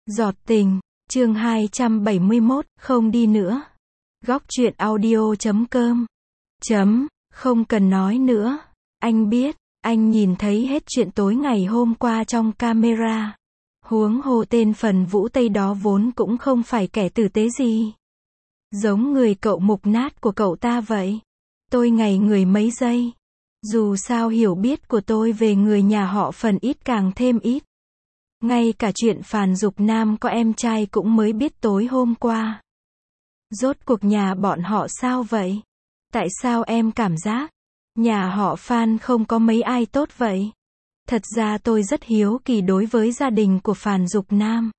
Giọt tình, chương 271, không đi nữa. Góc truyện audio.com. Không cần nói nữa. Anh biết, anh nhìn thấy hết chuyện tối ngày hôm qua trong camera. Huống hồ tên Phần Vũ Tây đó vốn cũng không phải kẻ tử tế gì. Giống người cậu mục nát của cậu ta vậy. Tôi ngày người mấy giây. Dù sao hiểu biết của tôi về người nhà họ Phần ít càng thêm ít. Ngay cả chuyện Phàn Dục Nam có em trai cũng mới biết tối hôm qua. Rốt cuộc nhà bọn họ sao vậy? Tại sao em cảm giác nhà họ Phan không có mấy ai tốt vậy? Thật ra tôi rất hiếu kỳ đối với gia đình của Phàn Dục Nam.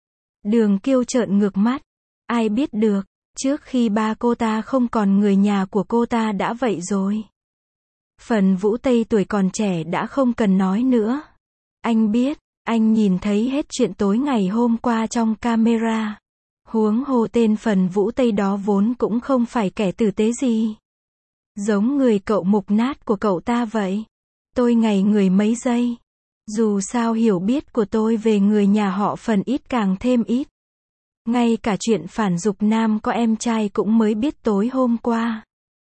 Đường Kiêu trợn ngược mắt. Ai biết được, trước khi ba cô ta không còn người nhà của cô ta đã vậy rồi. Phần Vũ Tây tuổi còn trẻ đã không cần nói nữa. Anh biết, anh nhìn thấy hết chuyện tối ngày hôm qua trong camera. Huống hồ tên Phần Vũ Tây đó vốn cũng không phải kẻ tử tế gì. Giống người cậu mục nát của cậu ta vậy. Tôi ngày người mấy giây. Dù sao hiểu biết của tôi về người nhà họ Phần ít càng thêm ít. Ngay cả chuyện Phàn Dục Nam có em trai cũng mới biết tối hôm qua.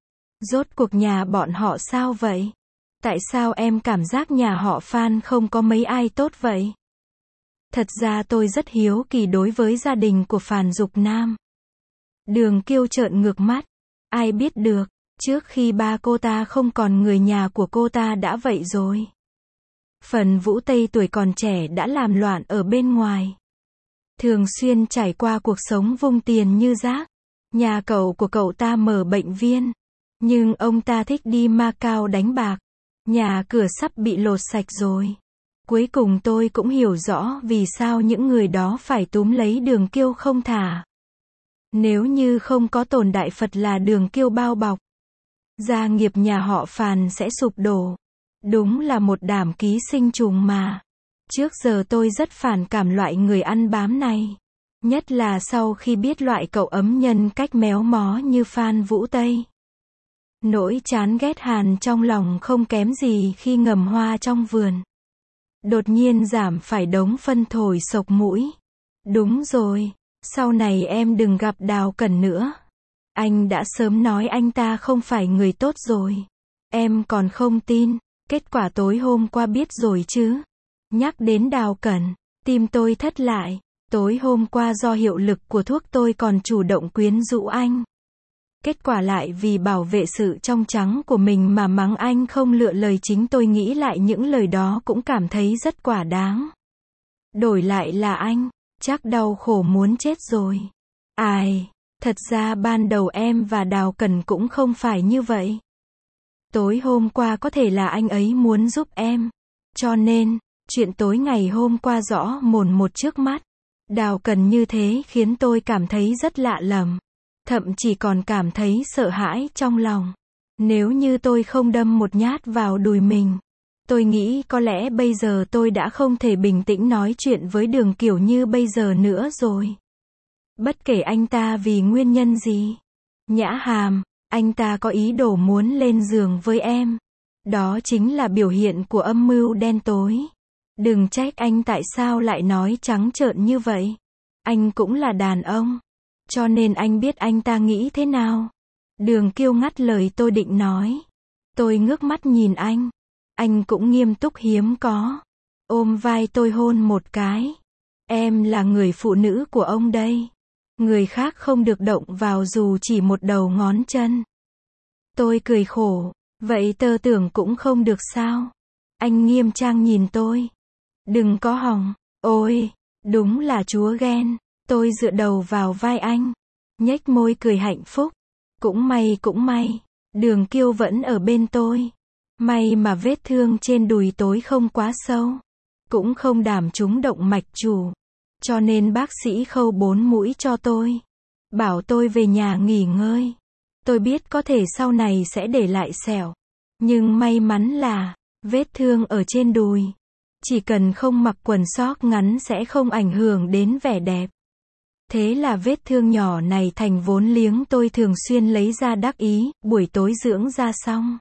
Rốt cuộc nhà bọn họ sao vậy? Tại sao em cảm giác nhà họ Phan không có mấy ai tốt vậy? Thật ra tôi rất hiếu kỳ đối với gia đình của Phàn Dục Nam. Đường Kiêu trợn ngược mắt. Ai biết được, trước khi ba cô ta không còn người nhà của cô ta đã vậy rồi. Phần Vũ Tây tuổi còn trẻ đã làm loạn ở bên ngoài. Thường xuyên trải qua cuộc sống vung tiền như rác. Nhà cậu của cậu ta mở bệnh viên. Nhưng ông ta thích đi Macau đánh bạc. Nhà cửa sắp bị lột sạch rồi. Cuối cùng tôi cũng hiểu rõ vì sao những người đó phải túm lấy Đường Kiêu không thả. Nếu như không có Tồn Đại Phật là Đường Kiêu bao bọc, gia nghiệp nhà họ Phàn sẽ sụp đổ. Đúng là một đám ký sinh trùng mà. Trước giờ tôi rất phản cảm loại người ăn bám này. Nhất là sau khi biết loại cậu ấm nhân cách méo mó như Phan Vũ Tây. Nỗi chán ghét hàn trong lòng không kém gì khi ngầm hoa trong vườn. Đột nhiên giảm phải đống phân thổi sộc mũi. Đúng rồi, sau này em đừng gặp Đào Cẩn nữa. Anh đã sớm nói anh ta không phải người tốt rồi. Em còn không tin, kết quả tối hôm qua biết rồi chứ. Nhắc đến Đào Cẩn, tim tôi thất lại. Tối hôm qua do hiệu lực của thuốc tôi còn chủ động quyến rũ anh. Kết quả lại vì bảo vệ sự trong trắng của mình mà mắng anh không lựa lời, chính tôi nghĩ lại những lời đó cũng cảm thấy rất quả đáng. Đổi lại là anh, chắc đau khổ muốn chết rồi. Ai, thật ra ban đầu em và Đào Cẩn cũng không phải như vậy. Tối hôm qua có thể là anh ấy muốn giúp em. Cho nên, chuyện tối ngày hôm qua rõ mồn một trước mắt. Đào Cẩn như thế khiến tôi cảm thấy rất lạ lẫm. Thậm chí còn cảm thấy sợ hãi trong lòng. Nếu như tôi không đâm một nhát vào đùi mình, tôi nghĩ có lẽ bây giờ tôi đã không thể bình tĩnh nói chuyện với Đường Kiều như bây giờ nữa rồi. Bất kể anh ta vì nguyên nhân gì. Nhã Hàm, anh ta có ý đồ muốn lên giường với em. Đó chính là biểu hiện của âm mưu đen tối. Đừng trách anh tại sao lại nói trắng trợn như vậy. Anh cũng là đàn ông. Cho nên anh biết anh ta nghĩ thế nào. Đường Kiêu ngắt lời tôi định nói. Tôi ngước mắt nhìn anh. Anh cũng nghiêm túc hiếm có. Ôm vai tôi hôn một cái. Em là người phụ nữ của ông đây. Người khác không được động vào dù chỉ một đầu ngón chân. Tôi cười khổ. Vậy tơ tưởng cũng không được sao? Anh nghiêm trang nhìn tôi. Đừng có hòng. Ôi, đúng là chúa ghen. Tôi dựa đầu vào vai anh. Nhếch môi cười hạnh phúc. Cũng may. Đường Kiêu vẫn ở bên tôi. May mà vết thương trên đùi tối không quá sâu. Cũng không đàm trúng động mạch chủ. Cho nên bác sĩ khâu 4 mũi cho tôi. Bảo tôi về nhà nghỉ ngơi. Tôi biết có thể sau này sẽ để lại sẹo. Nhưng may mắn là, vết thương ở trên đùi. Chỉ cần không mặc quần sóc ngắn sẽ không ảnh hưởng đến vẻ đẹp. Thế là vết thương nhỏ này thành vốn liếng tôi thường xuyên lấy ra đắc ý, buổi tối dưỡng da xong.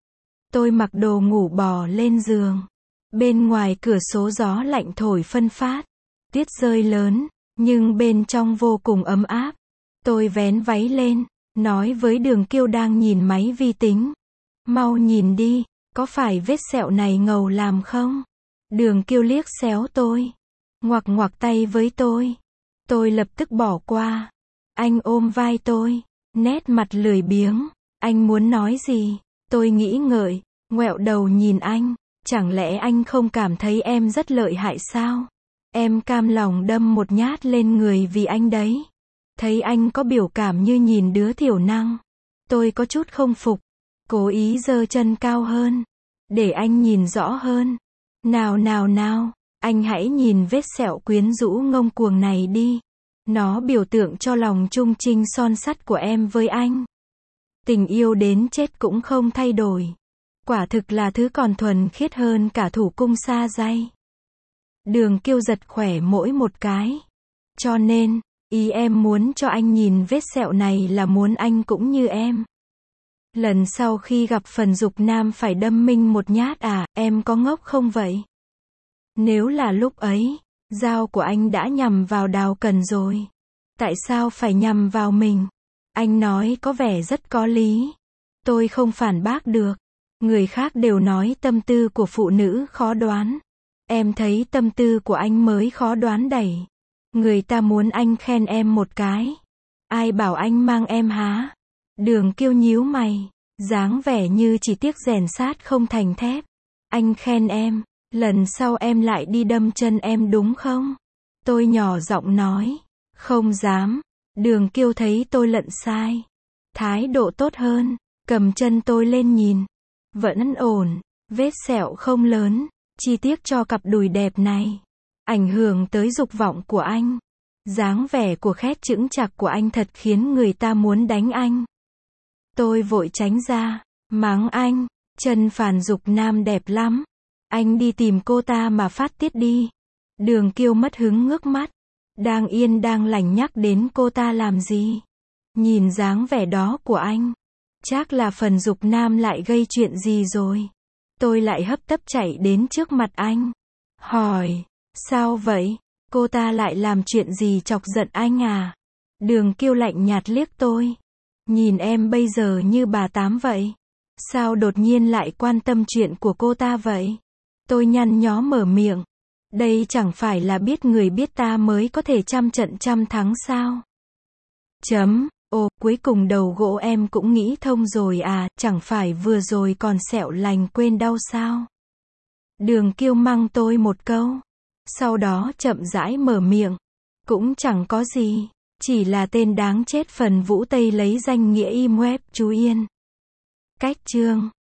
Tôi mặc đồ ngủ bò lên giường. Bên ngoài cửa sổ gió lạnh thổi phân phát. Tuyết rơi lớn, nhưng bên trong vô cùng ấm áp. Tôi vén váy lên, nói với Đường Kiêu đang nhìn máy vi tính. Mau nhìn đi, có phải vết sẹo này ngầu làm không? Đường Kiêu liếc xéo tôi, ngoặc ngoặc tay với tôi. Tôi lập tức bỏ qua. Anh ôm vai tôi, nét mặt lười biếng. Anh muốn nói gì? Tôi nghĩ ngợi, ngoẹo đầu nhìn anh. Chẳng lẽ anh không cảm thấy em rất lợi hại sao? Em cam lòng đâm một nhát lên người vì anh đấy. Thấy anh có biểu cảm như nhìn đứa thiểu năng. Tôi có chút không phục. Cố ý giơ chân cao hơn. Để anh nhìn rõ hơn. Nào nào nào, anh hãy nhìn vết sẹo quyến rũ ngông cuồng này đi. Nó biểu tượng cho lòng trung trinh son sắt của em với anh. Tình yêu đến chết cũng không thay đổi. Quả thực là thứ còn thuần khiết hơn cả thủ cung sa dây. Đường Kiêu giật khỏe mỗi một cái. Cho nên, ý em muốn cho anh nhìn vết sẹo này là muốn anh cũng như em. Lần sau khi gặp phần dục nam phải đâm minh một nhát à, em có ngốc không vậy? Nếu là lúc ấy, dao của anh đã nhằm vào Đào Cần rồi. Tại sao phải nhằm vào mình? Anh nói có vẻ rất có lý. Tôi không phản bác được. Người khác đều nói tâm tư của phụ nữ khó đoán. Em thấy tâm tư của anh mới khó đoán đẩy. Người ta muốn anh khen em một cái. Ai bảo anh mang em há? Đường Kiêu nhíu mày, dáng vẻ như chỉ tiếc rèn sát không thành thép. Anh khen em, lần sau em lại đi đâm chân em đúng không? Tôi nhỏ giọng nói, không dám. Đường Kiêu thấy tôi lận sai. Thái độ tốt hơn, cầm chân tôi lên nhìn. Vẫn ổn, vết sẹo không lớn, chi tiết cho cặp đùi đẹp này. Ảnh hưởng tới dục vọng của anh. Dáng vẻ của khét chững chạc của anh thật khiến người ta muốn đánh anh. Tôi vội tránh ra, mắng anh, chân phản dục nam đẹp lắm. Anh đi tìm cô ta mà phát tiết đi. Đường Kiêu mất hứng ngước mắt. Đang yên đang lành nhắc đến cô ta làm gì? Nhìn dáng vẻ đó của anh. Chắc là phần dục nam lại gây chuyện gì rồi. Tôi lại hấp tấp chạy đến trước mặt anh. Hỏi, sao vậy? Cô ta lại làm chuyện gì chọc giận anh à? Đường Kiêu lạnh nhạt liếc tôi. Nhìn em bây giờ như bà tám vậy. Sao đột nhiên lại quan tâm chuyện của cô ta vậy? Tôi nhăn nhó mở miệng. Đây chẳng phải là biết người biết ta mới có thể trăm trận trăm thắng sao? Ồ, cuối cùng đầu gỗ em cũng nghĩ thông rồi à, chẳng phải vừa rồi còn sẹo lành quên đau sao? Đường Kiêu mắng tôi một câu. Sau đó chậm rãi mở miệng. Cũng chẳng có gì. Chỉ là tên đáng chết phần Vũ Tây lấy danh nghĩa im web chú Yên. Cách chương